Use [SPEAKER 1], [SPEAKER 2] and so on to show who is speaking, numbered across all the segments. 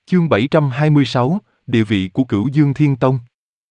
[SPEAKER 1] Chương 726, địa vị của Cửu Dương Thiên Tông.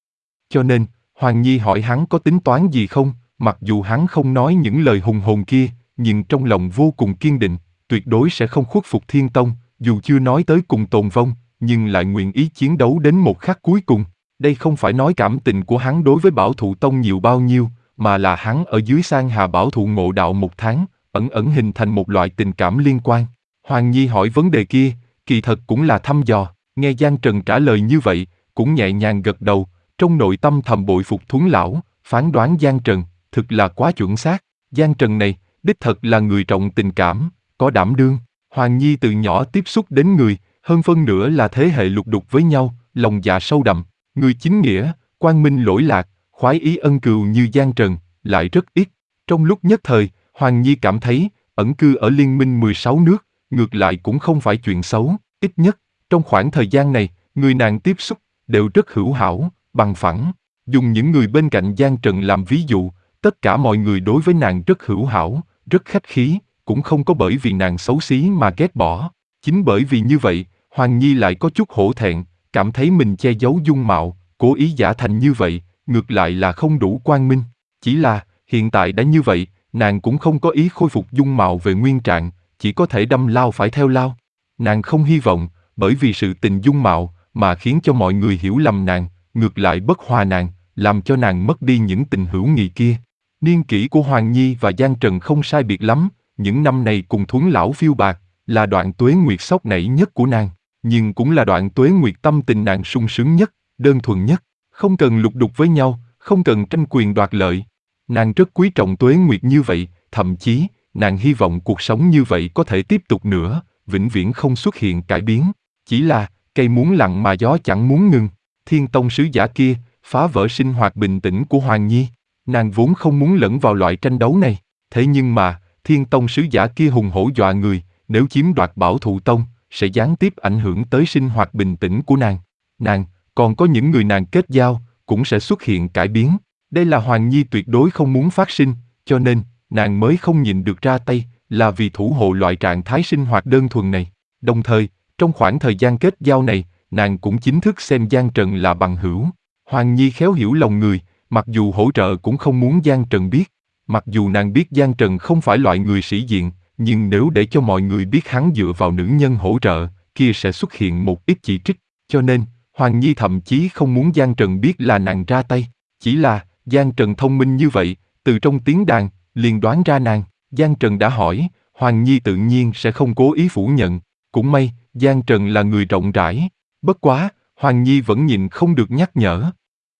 [SPEAKER 1] Cho nên, Hoàng Nhi hỏi hắn có tính toán gì không, mặc dù hắn không nói những lời hùng hồn kia, nhưng trong lòng vô cùng kiên định, tuyệt đối sẽ không khuất phục Thiên Tông, dù chưa nói tới cùng tồn vong, nhưng lại nguyện ý chiến đấu đến một khắc cuối cùng. Đây không phải nói cảm tình của hắn đối với Bảo Thụ Tông nhiều bao nhiêu, mà là hắn ở dưới Sang Hà Bảo Thụ ngộ đạo một tháng, ẩn ẩn hình thành một loại tình cảm liên quan. Hoàng Nhi hỏi vấn đề kia, kỳ thật cũng là thăm dò, nghe Giang Trần trả lời như vậy, cũng nhẹ nhàng gật đầu, trong nội tâm thầm bội phục Thuấn lão, phán đoán Giang Trần, thực là quá chuẩn xác. Giang Trần này, đích thật là người trọng tình cảm, có đảm đương. Hoàng Nhi từ nhỏ tiếp xúc đến người, hơn phân nửa là thế hệ lục đục với nhau, lòng dạ sâu đậm, người chính nghĩa, quang minh lỗi lạc, khoái ý ân cừu như Giang Trần, lại rất ít. Trong lúc nhất thời, Hoàng Nhi cảm thấy, ẩn cư ở Liên minh 16 nước, ngược lại cũng không phải chuyện xấu, ít nhất, trong khoảng thời gian này, người nàng tiếp xúc, đều rất hữu hảo, bằng phẳng. Dùng những người bên cạnh Giang Trần làm ví dụ, tất cả mọi người đối với nàng rất hữu hảo, rất khách khí, cũng không có bởi vì nàng xấu xí mà ghét bỏ. Chính bởi vì như vậy, Hoàng Nhi lại có chút hổ thẹn, cảm thấy mình che giấu dung mạo, cố ý giả thành như vậy, ngược lại là không đủ quang minh. Chỉ là, hiện tại đã như vậy, nàng cũng không có ý khôi phục dung mạo về nguyên trạng, chỉ có thể đâm lao phải theo lao. Nàng không hy vọng, bởi vì sự tình dung mạo, mà khiến cho mọi người hiểu lầm nàng, ngược lại bất hòa nàng, làm cho nàng mất đi những tình hữu nghị kia. Niên kỷ của Hoàng Nhi và Giang Trần không sai biệt lắm, những năm này cùng Thuấn lão phiêu bạc, là đoạn tuế nguyệt sốc nảy nhất của nàng, nhưng cũng là đoạn tuế nguyệt tâm tình nàng sung sướng nhất, đơn thuần nhất, không cần lục đục với nhau, không cần tranh quyền đoạt lợi. Nàng rất quý trọng tuế nguyệt như vậy, thậm chí, nàng hy vọng cuộc sống như vậy có thể tiếp tục nữa, vĩnh viễn không xuất hiện cải biến. Chỉ là, cây muốn lặng mà gió chẳng muốn ngừng. Thiên Tông sứ giả kia, phá vỡ sinh hoạt bình tĩnh của Hoàng Nhi. Nàng vốn không muốn lẫn vào loại tranh đấu này. Thế nhưng mà, Thiên Tông sứ giả kia hùng hổ dọa người, nếu chiếm đoạt Bảo Thụ Tông, sẽ gián tiếp ảnh hưởng tới sinh hoạt bình tĩnh của nàng. Nàng, còn có những người nàng kết giao, cũng sẽ xuất hiện cải biến. Đây là Hoàng Nhi tuyệt đối không muốn phát sinh, cho nên, nàng mới không nhịn được ra tay, là vì thủ hộ loại trạng thái sinh hoạt đơn thuần này. Đồng thời, trong khoảng thời gian kết giao này, nàng cũng chính thức xem Giang Trần là bằng hữu. Hoàng Nhi khéo hiểu lòng người, mặc dù hỗ trợ cũng không muốn Giang Trần biết. Mặc dù nàng biết Giang Trần không phải loại người sĩ diện, nhưng nếu để cho mọi người biết hắn dựa vào nữ nhân hỗ trợ, kia sẽ xuất hiện một ít chỉ trích. Cho nên, Hoàng Nhi thậm chí không muốn Giang Trần biết là nàng ra tay. Chỉ là, Giang Trần thông minh như vậy, từ trong tiếng đàn, liền đoán ra nàng. Giang Trần đã hỏi, Hoàng Nhi tự nhiên sẽ không cố ý phủ nhận. Cũng may, Giang Trần là người rộng rãi. Bất quá, Hoàng Nhi vẫn nhịn không được nhắc nhở.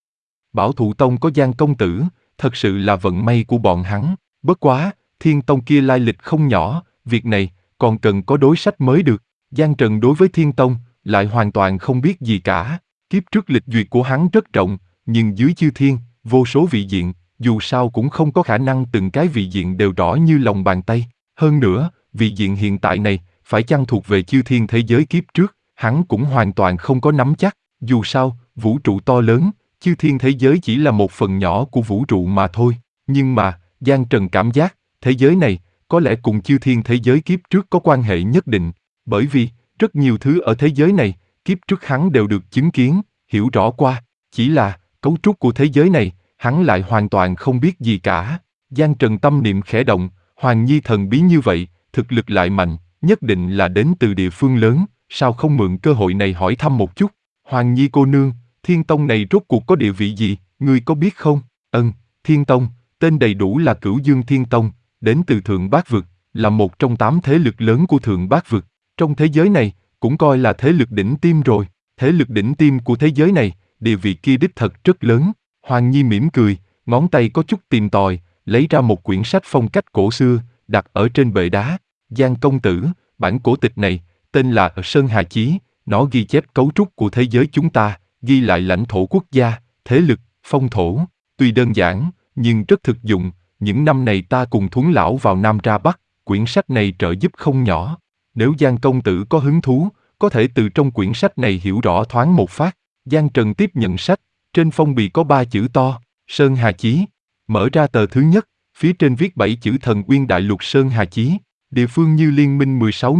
[SPEAKER 1] Bảo Thụ Tông có Giang công tử, thật sự là vận may của bọn hắn. Bất quá, Thiên Tông kia lai lịch không nhỏ, việc này còn cần có đối sách mới được. Giang Trần đối với Thiên Tông lại hoàn toàn không biết gì cả. Kiếp trước lịch duyệt của hắn rất rộng, nhưng dưới chư thiên, vô số vị diện, dù sao cũng không có khả năng từng cái vị diện đều rõ như lòng bàn tay. Hơn nữa, vị diện hiện tại này, phải chăng thuộc về chư thiên thế giới kiếp trước, hắn cũng hoàn toàn không có nắm chắc. Dù sao, vũ trụ to lớn, chư thiên thế giới chỉ là một phần nhỏ của vũ trụ mà thôi. Nhưng mà, Giang Trần cảm giác, thế giới này, có lẽ cùng chư thiên thế giới kiếp trước có quan hệ nhất định. Bởi vì, rất nhiều thứ ở thế giới này, kiếp trước hắn đều được chứng kiến, hiểu rõ qua. Chỉ là, cấu trúc của thế giới này, hắn lại hoàn toàn không biết gì cả. Giang Trần tâm niệm khẽ động, Hoàng Nhi thần bí như vậy, thực lực lại mạnh, nhất định là đến từ địa phương lớn, sao không mượn cơ hội này hỏi thăm một chút. Hoàng Nhi cô nương, Thiên Tông này rốt cuộc có địa vị gì, ngươi có biết không? Thiên Tông, tên đầy đủ là Cửu Dương Thiên Tông, đến từ Thượng Bát Vực, là một trong 8 thế lực lớn của Thượng Bát Vực. Trong thế giới này, cũng coi là thế lực đỉnh tiêm rồi. Thế lực đỉnh tiêm của thế giới này, địa vị kia đích thật rất lớn. Hoàng Nhi mỉm cười, ngón tay có chút tìm tòi, lấy ra một quyển sách phong cách cổ xưa, đặt ở trên bệ đá. Giang công tử, bản cổ tịch này, tên là Sơn Hà Chí, nó ghi chép cấu trúc của thế giới chúng ta, ghi lại lãnh thổ quốc gia, thế lực, phong thổ. Tuy đơn giản, nhưng rất thực dụng. Những năm này ta cùng Thuấn lão vào Nam ra Bắc, quyển sách này trợ giúp không nhỏ. Nếu Giang công tử có hứng thú, có thể từ trong quyển sách này hiểu rõ thoáng một phát. Giang Trần tiếp nhận sách, trên phong bì có 3 chữ to, Sơn Hà Chí. Mở ra tờ thứ nhất, phía trên viết 7 chữ Thần Uyên Đại Lục Sơn Hà Chí. Địa phương như Liên minh 16 nước,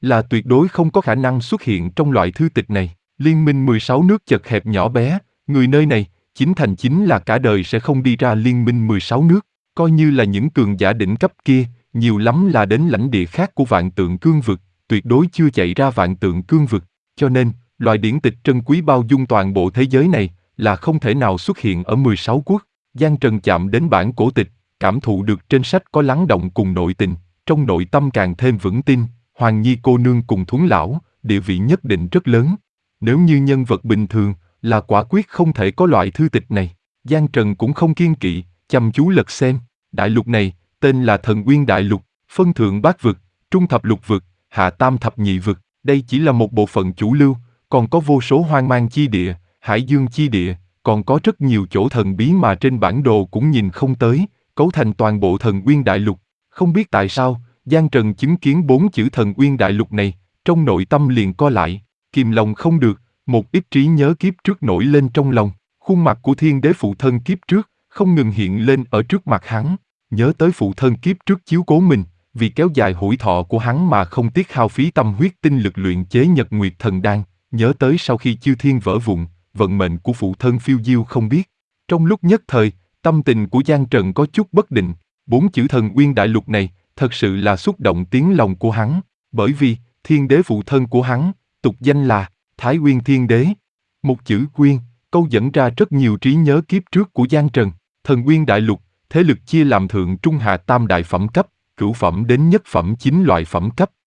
[SPEAKER 1] là tuyệt đối không có khả năng xuất hiện trong loại thư tịch này. Liên minh 16 nước chật hẹp nhỏ bé, người nơi này, chính là cả đời sẽ không đi ra liên minh 16 nước, coi như là những cường giả đỉnh cấp kia, nhiều lắm là đến lãnh địa khác của vạn tượng cương vực, tuyệt đối chưa chạy ra vạn tượng cương vực, cho nên, loại điển tịch trân quý bao dung toàn bộ thế giới này, là không thể nào xuất hiện ở 16 quốc. Giang Trần chạm đến bản cổ tịch, cảm thụ được trên sách có lắng động cùng nội tình, trong nội tâm càng thêm vững tin, Hoàng Nhi cô nương cùng Thuấn lão, địa vị nhất định rất lớn. Nếu như nhân vật bình thường, là quả quyết không thể có loại thư tịch này. Giang Trần cũng không kiêng kỵ, chăm chú lật xem. Đại lục này, tên là Thần Nguyên Đại Lục, phân thượng bát vực, trung thập lục vực, hạ tam thập nhị vực. Đây chỉ là một bộ phận chủ lưu, còn có vô số hoang mang chi địa, hải dương chi địa, còn có rất nhiều chỗ thần bí mà trên bản đồ cũng nhìn không tới, cấu thành toàn bộ Thần Nguyên Đại Lục. Không biết tại sao, Giang Trần chứng kiến 4 chữ Thần Nguyên Đại Lục này, trong nội tâm liền co lại, kìm lòng không được, một ít trí nhớ kiếp trước nổi lên trong lòng. Khuôn mặt của thiên đế phụ thân kiếp trước, không ngừng hiện lên ở trước mặt hắn, nhớ tới phụ thân kiếp trước chiếu cố mình, vì kéo dài hủi thọ của hắn mà không tiếc hao phí tâm huyết tinh lực luyện chế Nhật Nguyệt Thần Đan, nhớ tới sau khi chư thiên vỡ vụn, vận mệnh của phụ thân phiêu diêu không biết. Trong lúc nhất thời, tâm tình của Giang Trần có chút bất định, 4 chữ Thần Nguyên Đại Lục này, thật sự là xúc động tiếng lòng của hắn, bởi vì, thiên đế phụ thân của hắn, tục danh là Thái Uyên Thiên Đế. Một chữ Uyên, câu dẫn ra rất nhiều trí nhớ kiếp trước của Giang Trần. Thần Nguyên Đại Lục, thế lực chia làm thượng trung hạ tam đại phẩm cấp, cửu phẩm đến nhất phẩm 9 loại phẩm cấp,